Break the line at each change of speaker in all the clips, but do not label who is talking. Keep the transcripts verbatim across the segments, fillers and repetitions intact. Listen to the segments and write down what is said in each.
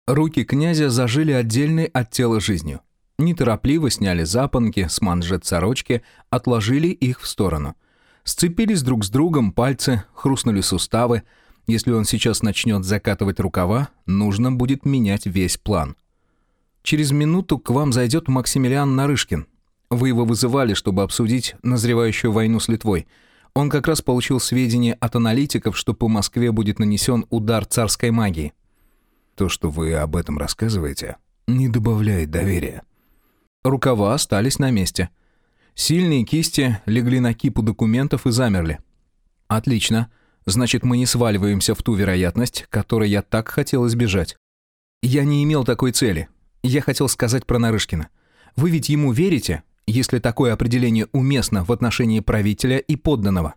Руки князя зажили отдельной от тела жизнью. Неторопливо сняли запонки с манжет сорочки, отложили их в сторону. Сцепились друг с другом пальцы, хрустнули суставы. Если он сейчас начнет закатывать рукава, нужно будет менять весь план. Через минуту к вам зайдет Максимилиан Нарышкин. Вы его вызывали, чтобы обсудить назревающую войну с Литвой. Он как раз получил сведения от аналитиков, что по Москве будет нанесен удар царской магии.
То, что вы об этом рассказываете, не добавляет доверия.
Рукава остались на месте. Сильные кисти легли на кипу документов и замерли. Отлично. Значит, мы не сваливаемся в ту вероятность, которой я так хотел избежать. Я не имел такой цели. Я хотел сказать про Нарышкина. Вы ведь ему верите, если такое определение уместно в отношении правителя и подданного?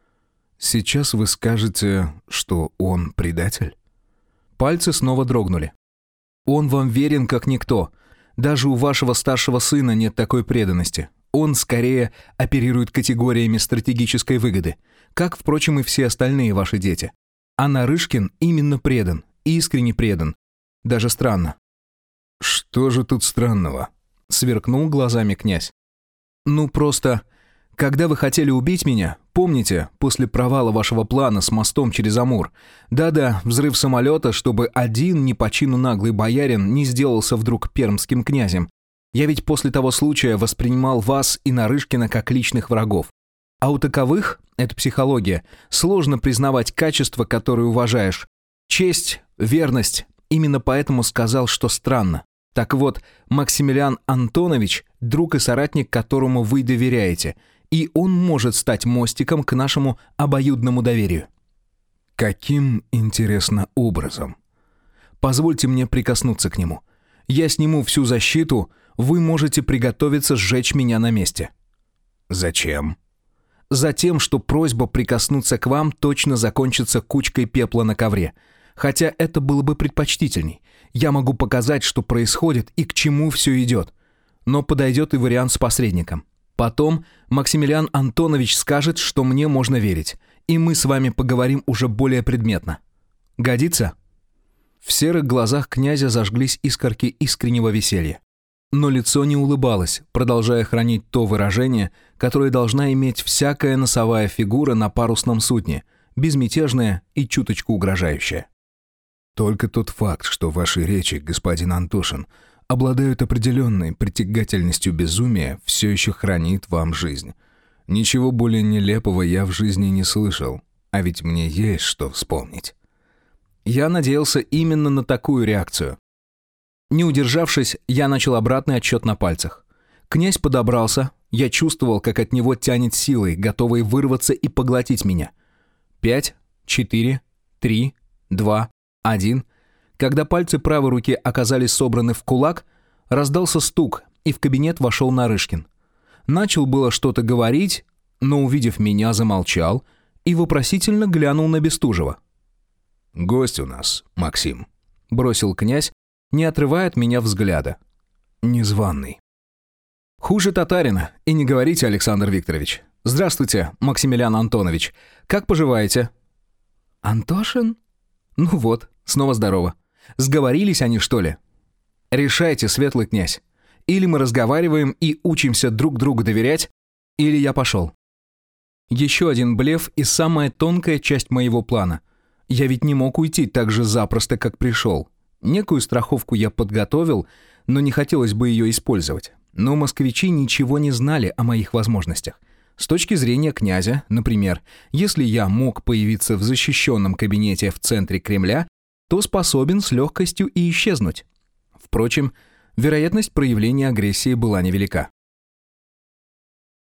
Сейчас вы скажете, что он предатель?
Пальцы снова дрогнули. Он вам верен как никто. Даже у вашего старшего сына нет такой преданности. Он скорее оперирует категориями стратегической выгоды, как, впрочем, и все остальные ваши дети. А Нарышкин именно предан, искренне предан. Даже странно.
«Что же тут странного?» — сверкнул глазами князь.
«Ну просто, когда вы хотели убить меня, помните, после провала вашего плана с мостом через Амур? Да-да, взрыв самолета, чтобы один не по чину наглый боярин не сделался вдруг пермским князем. Я ведь после того случая воспринимал вас и Нарышкина как личных врагов. А у таковых, это психология, сложно признавать качества, которые уважаешь. Честь, верность, именно поэтому сказал, что странно. Так вот, Максимилиан Антонович – друг и соратник, которому вы доверяете, и он может стать мостиком к нашему обоюдному доверию».
«Каким, интересно, образом?»
«Позвольте мне прикоснуться к нему. Я сниму всю защиту, вы можете приготовиться сжечь меня на месте».
«Зачем?»
«Затем, что просьба прикоснуться к вам точно закончится кучкой пепла на ковре. Хотя это было бы предпочтительней. Я могу показать, что происходит и к чему все идет. Но подойдет и вариант с посредником. Потом Максимилиан Антонович скажет, что мне можно верить, и мы с вами поговорим уже более предметно. Годится?» В серых глазах князя зажглись искорки искреннего веселья. Но лицо не улыбалось, продолжая хранить то выражение, которое должна иметь всякая носовая фигура на парусном судне, безмятежная и чуточку угрожающая.
«Только тот факт, что ваши речи, господин Антошин, обладают определенной притягательностью безумия, все еще хранит вам жизнь. Ничего более нелепого я в жизни не слышал, а ведь мне есть что вспомнить».
Я надеялся именно на такую реакцию. Не удержавшись, я начал обратный отсчет на пальцах. Князь подобрался, я чувствовал, как от него тянет силой, готовой вырваться и поглотить меня. Пять, четыре, три, два, один. Когда пальцы правой руки оказались собраны в кулак, раздался стук, и в кабинет вошел Нарышкин. Начал было что-то говорить, но, увидев меня, замолчал и вопросительно глянул на Бестужева.
«Гость у нас, Максим»,
— бросил князь, не отрывая от меня взгляда.
«Незваный».
«Хуже татарина, и не говорите, Александр Викторович. Здравствуйте, Максимилиан Антонович. Как поживаете?» «Антошин?» «Ну вот, снова здорово. Сговорились они, что ли?» «Решайте, светлый князь. Или мы разговариваем и учимся друг другу доверять, или я пошел». Еще один блеф и самая тонкая часть моего плана. Я ведь не мог уйти так же запросто, как пришел. Некую страховку я подготовил, но не хотелось бы ее использовать. Но москвичи ничего не знали о моих возможностях. С точки зрения князя, например, если я мог появиться в защищенном кабинете в центре Кремля, то способен с легкостью и исчезнуть. Впрочем, вероятность проявления агрессии была невелика.